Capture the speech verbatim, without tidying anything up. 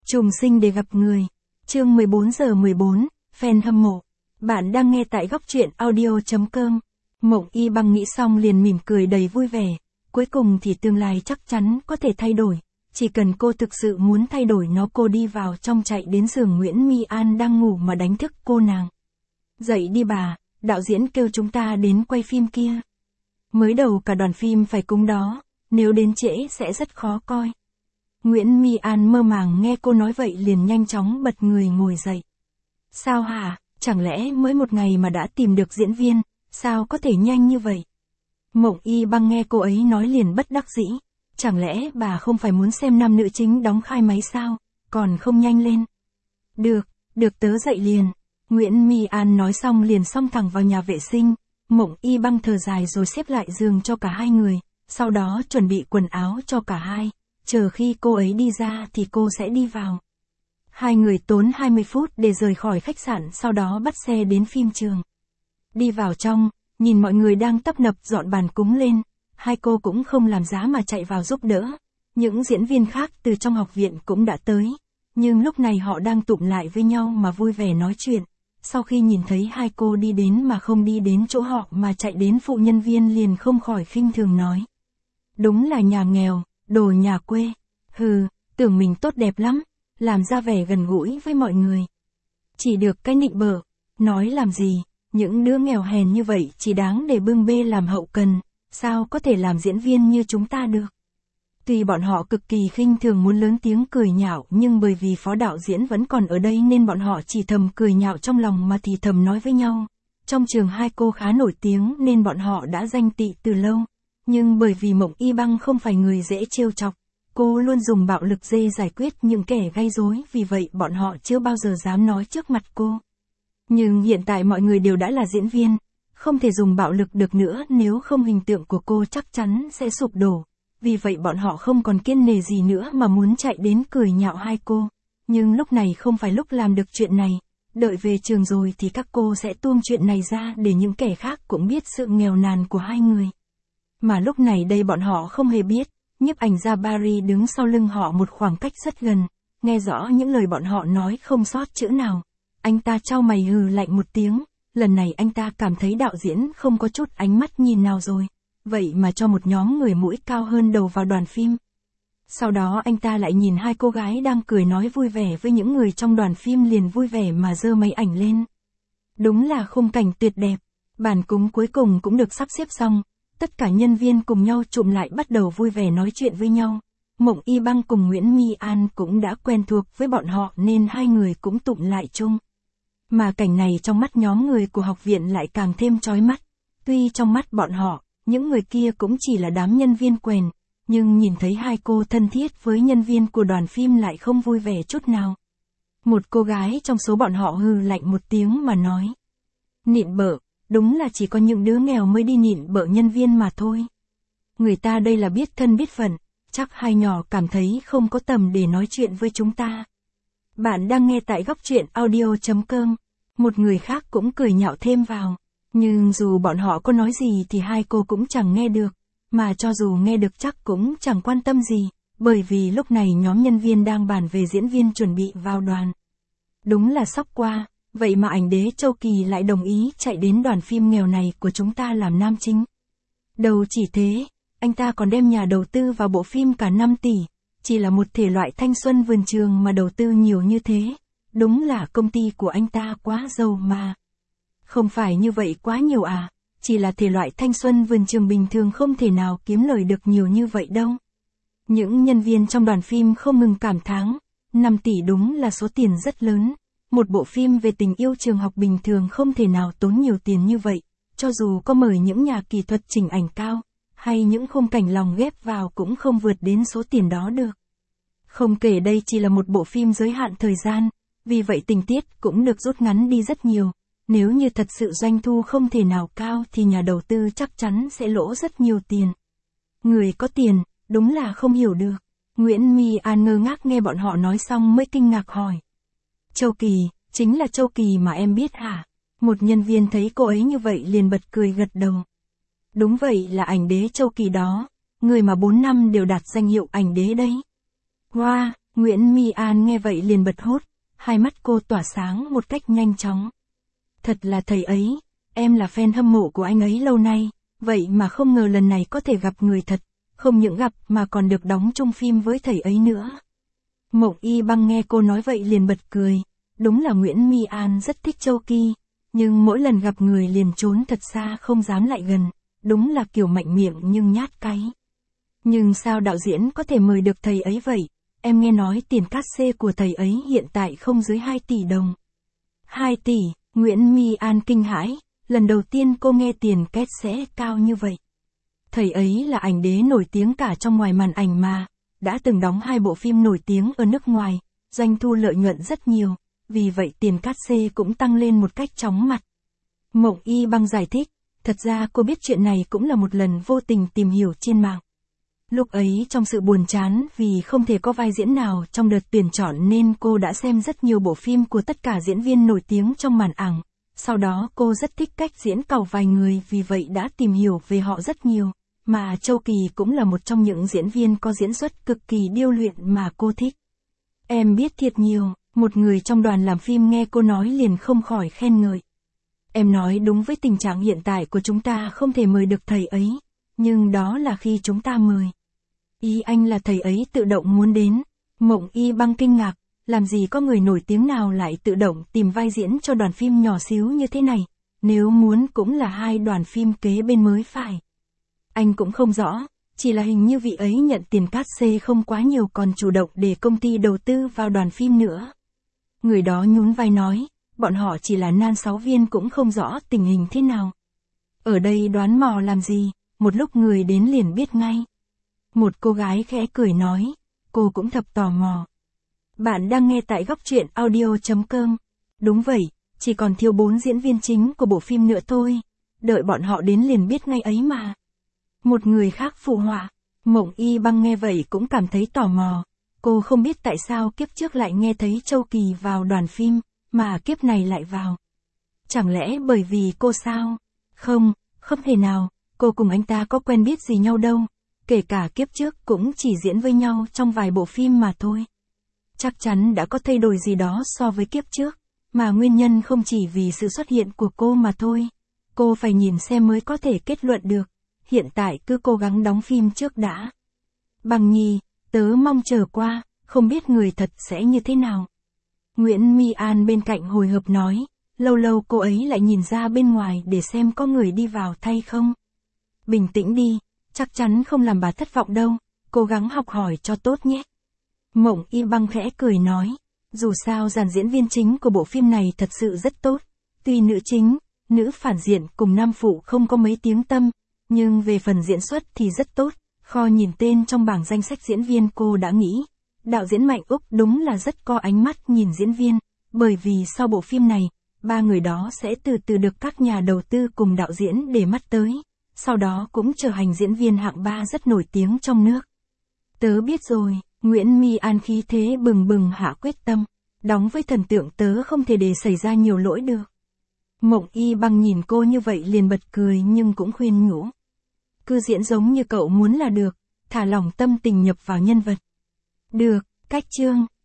Trùng sinh để gặp người. Chương mười bốn giờ mười bốn, fan hâm mộ. Bạn đang nghe tại góc truyện audio chấm com. Mộng Y Băng nghĩ xong liền mỉm cười đầy vui vẻ. Cuối cùng thì tương lai chắc chắn có thể thay đổi. Chỉ cần cô thực sự muốn thay đổi nó. Cô đi vào trong chạy đến giường Nguyễn My An đang ngủ mà đánh thức cô nàng. Dậy đi bà, đạo diễn kêu chúng ta đến quay phim kia. Mới đầu cả đoàn phim phải cúng đó, nếu đến trễ sẽ rất khó coi. Nguyễn My An mơ màng nghe cô nói vậy liền nhanh chóng bật người ngồi dậy. Sao hả, chẳng lẽ mới một ngày mà đã tìm được diễn viên, sao có thể nhanh như vậy? Mộng Y Băng nghe cô ấy nói liền bất đắc dĩ. Chẳng lẽ bà không phải muốn xem nam nữ chính đóng khai máy sao, còn không nhanh lên? Được, được tớ dậy liền. Nguyễn My An nói xong liền xông thẳng vào nhà vệ sinh. Mộng Y Băng thở dài rồi xếp lại giường cho cả hai người, sau đó chuẩn bị quần áo cho cả hai. Chờ khi cô ấy đi ra thì cô sẽ đi vào. Hai người tốn hai mươi phút để rời khỏi khách sạn, sau đó bắt xe đến phim trường. Đi vào trong, nhìn mọi người đang tấp nập dọn bàn cúng lên, hai cô cũng không làm giá mà chạy vào giúp đỡ. Những diễn viên khác từ trong học viện cũng đã tới, nhưng lúc này họ đang tụm lại với nhau mà vui vẻ nói chuyện. Sau khi nhìn thấy hai cô đi đến mà không đi đến chỗ họ mà chạy đến phụ nhân viên liền không khỏi khinh thường nói. Đúng là nhà nghèo, đồ nhà quê. Hừ, tưởng mình tốt đẹp lắm, làm ra vẻ gần gũi với mọi người. Chỉ được cái nịnh bợ, nói làm gì, những đứa nghèo hèn như vậy chỉ đáng để bưng bê làm hậu cần, sao có thể làm diễn viên như chúng ta được. Tuy bọn họ cực kỳ khinh thường muốn lớn tiếng cười nhạo, nhưng bởi vì phó đạo diễn vẫn còn ở đây nên bọn họ chỉ thầm cười nhạo trong lòng mà thì thầm nói với nhau. Trong trường hai cô khá nổi tiếng nên bọn họ đã danh tị từ lâu. Nhưng bởi vì Mộng Y Băng không phải người dễ trêu chọc, cô luôn dùng bạo lực dê giải quyết những kẻ gây rối, vì vậy bọn họ chưa bao giờ dám nói trước mặt cô. Nhưng hiện tại mọi người đều đã là diễn viên, không thể dùng bạo lực được nữa, nếu không hình tượng của cô chắc chắn sẽ sụp đổ. Vì vậy bọn họ không còn kiêng nể gì nữa mà muốn chạy đến cười nhạo hai cô. Nhưng lúc này không phải lúc làm được chuyện này. Đợi về trường rồi thì các cô sẽ tuông chuyện này ra để những kẻ khác cũng biết sự nghèo nàn của hai người. Mà lúc này đây bọn họ không hề biết, nhiếp ảnh gia Barry đứng sau lưng họ một khoảng cách rất gần, nghe rõ những lời bọn họ nói không sót chữ nào. Anh ta chau mày hừ lạnh một tiếng, lần này anh ta cảm thấy đạo diễn không có chút ánh mắt nhìn nào rồi. Vậy mà cho một nhóm người mũi cao hơn đầu vào đoàn phim. Sau đó anh ta lại nhìn hai cô gái đang cười nói vui vẻ với những người trong đoàn phim liền vui vẻ mà giơ máy ảnh lên. Đúng là khung cảnh tuyệt đẹp. Bàn cúng cuối cùng cũng được sắp xếp xong. Tất cả nhân viên cùng nhau chụm lại bắt đầu vui vẻ nói chuyện với nhau. Mộng Y Băng cùng Nguyễn My An cũng đã quen thuộc với bọn họ nên hai người cũng tụm lại chung. Mà cảnh này trong mắt nhóm người của học viện lại càng thêm chói mắt. Tuy trong mắt bọn họ, những người kia cũng chỉ là đám nhân viên quèn, nhưng nhìn thấy hai cô thân thiết với nhân viên của đoàn phim lại không vui vẻ chút nào. Một cô gái trong số bọn họ hừ lạnh một tiếng mà nói. Nịnh bợ, đúng là chỉ có những đứa nghèo mới đi nịnh bợ nhân viên mà thôi. Người ta đây là biết thân biết phận, chắc hai nhỏ cảm thấy không có tầm để nói chuyện với chúng ta. Bạn đang nghe tại góc truyện audio chấm com. Một người khác cũng cười nhạo thêm vào. Nhưng dù bọn họ có nói gì thì hai cô cũng chẳng nghe được, mà cho dù nghe được chắc cũng chẳng quan tâm gì, bởi vì lúc này nhóm nhân viên đang bàn về diễn viên chuẩn bị vào đoàn. Đúng là sốc qua, vậy mà ảnh đế Châu Kỳ lại đồng ý chạy đến đoàn phim nghèo này của chúng ta làm nam chính. Đầu chỉ thế, anh ta còn đem nhà đầu tư vào bộ phim cả năm tỷ, chỉ là một thể loại thanh xuân vườn trường mà đầu tư nhiều như thế, đúng là công ty của anh ta quá giàu mà. Không phải như vậy quá nhiều à, chỉ là thể loại thanh xuân vườn trường bình thường không thể nào kiếm lời được nhiều như vậy đâu. Những nhân viên trong đoàn phim không ngừng cảm thán, năm tỷ đúng là số tiền rất lớn. Một bộ phim về tình yêu trường học bình thường không thể nào tốn nhiều tiền như vậy, cho dù có mời những nhà kỹ thuật chỉnh ảnh cao, hay những khung cảnh lòng ghép vào cũng không vượt đến số tiền đó được. Không kể đây chỉ là một bộ phim giới hạn thời gian, vì vậy tình tiết cũng được rút ngắn đi rất nhiều. Nếu như thật sự doanh thu không thể nào cao thì nhà đầu tư chắc chắn sẽ lỗ rất nhiều tiền. Người có tiền, đúng là không hiểu được. Nguyễn My An ngơ ngác nghe bọn họ nói xong mới kinh ngạc hỏi. Châu Kỳ, chính là Châu Kỳ mà em biết hả? Một nhân viên thấy cô ấy như vậy liền bật cười gật đầu. Đúng vậy, là ảnh đế Châu Kỳ đó, người mà bốn năm đều đạt danh hiệu ảnh đế đấy. Wow, Nguyễn My An nghe vậy liền bật hốt, hai mắt cô tỏa sáng một cách nhanh chóng. Thật là thầy ấy, em là fan hâm mộ của anh ấy lâu nay, vậy mà không ngờ lần này có thể gặp người thật, không những gặp mà còn được đóng chung phim với thầy ấy nữa. Mộng Y Băng nghe cô nói vậy liền bật cười, đúng là Nguyễn My An rất thích Châu Kỳ, nhưng mỗi lần gặp người liền trốn thật xa không dám lại gần, đúng là kiểu mạnh miệng nhưng nhát cáy. Nhưng sao đạo diễn có thể mời được thầy ấy vậy? Em nghe nói tiền cát xê của thầy ấy hiện tại không dưới hai tỷ đồng. hai tỷ, Nguyễn My An kinh hãi, lần đầu tiên cô nghe tiền két sẽ cao như vậy. Thầy ấy là ảnh đế nổi tiếng cả trong ngoài màn ảnh mà, đã từng đóng hai bộ phim nổi tiếng ở nước ngoài, doanh thu lợi nhuận rất nhiều, vì vậy tiền cát xê cũng tăng lên một cách chóng mặt. Mộng Y Băng giải thích, thật ra cô biết chuyện này cũng là một lần vô tình tìm hiểu trên mạng. Lúc ấy trong sự buồn chán vì không thể có vai diễn nào trong đợt tuyển chọn nên cô đã xem rất nhiều bộ phim của tất cả diễn viên nổi tiếng trong màn ảnh. Sau đó cô rất thích cách diễn cẩu vài người vì vậy đã tìm hiểu về họ rất nhiều, mà Châu Kỳ cũng là một trong những diễn viên có diễn xuất cực kỳ điêu luyện mà cô thích. Em biết thiệt nhiều, một người trong đoàn làm phim nghe cô nói liền không khỏi khen ngợi. Em nói đúng với tình trạng hiện tại của chúng ta không thể mời được thầy ấy, nhưng đó là khi chúng ta mời. Ý anh là thầy ấy tự động muốn đến. Mộng Y Băng kinh ngạc, làm gì có người nổi tiếng nào lại tự động tìm vai diễn cho đoàn phim nhỏ xíu như thế này, nếu muốn cũng là hai đoàn phim kế bên mới phải. Anh cũng không rõ, chỉ là hình như vị ấy nhận tiền cát xê không quá nhiều còn chủ động để công ty đầu tư vào đoàn phim nữa. Người đó nhún vai nói, bọn họ chỉ là nan sáu viên cũng không rõ tình hình thế nào. Ở đây đoán mò làm gì, một lúc người đến liền biết ngay. Một cô gái khẽ cười nói, cô cũng thật tò mò. Bạn đang nghe tại góc truyện audio chấm com. Đúng vậy, chỉ còn thiếu bốn diễn viên chính của bộ phim nữa thôi, đợi bọn họ đến liền biết ngay ấy mà. Một người khác phụ họa, Mộng Y Băng nghe vậy cũng cảm thấy tò mò. Cô không biết tại sao kiếp trước lại nghe thấy Châu Kỳ vào đoàn phim, mà kiếp này lại vào. Chẳng lẽ bởi vì cô sao? Không, không thể nào, cô cùng anh ta có quen biết gì nhau đâu. Kể cả kiếp trước cũng chỉ diễn với nhau trong vài bộ phim mà thôi. Chắc chắn đã có thay đổi gì đó so với kiếp trước, mà nguyên nhân không chỉ vì sự xuất hiện của cô mà thôi. Cô phải nhìn xem mới có thể kết luận được. Hiện tại cứ cố gắng đóng phim trước đã. Bằng Nhi, tớ mong chờ qua, không biết người thật sẽ như thế nào. Nguyễn My An bên cạnh hồi hộp nói, lâu lâu cô ấy lại nhìn ra bên ngoài để xem có người đi vào thay không. Bình tĩnh đi, chắc chắn không làm bà thất vọng đâu, cố gắng học hỏi cho tốt nhé. Mộng Y Băng khẽ cười nói, dù sao dàn diễn viên chính của bộ phim này thật sự rất tốt, tuy nữ chính, nữ phản diện cùng nam phụ không có mấy tiếng tâm, nhưng về phần diễn xuất thì rất tốt. Kho nhìn tên trong bảng danh sách diễn viên cô đã nghĩ, đạo diễn Mạnh Úc đúng là rất có ánh mắt nhìn diễn viên, bởi vì sau bộ phim này, ba người đó sẽ từ từ được các nhà đầu tư cùng đạo diễn để mắt tới, sau đó cũng trở thành diễn viên hạng ba rất nổi tiếng trong nước. Tớ biết rồi, Nguyễn My An khí thế bừng bừng hạ quyết tâm, đóng với thần tượng tớ không thể để xảy ra nhiều lỗi được. Mộng Y Băng nhìn cô như vậy liền bật cười nhưng cũng khuyên nhủ. Cứ diễn giống như cậu muốn là được, thả lỏng tâm tình nhập vào nhân vật. Được, cách chương.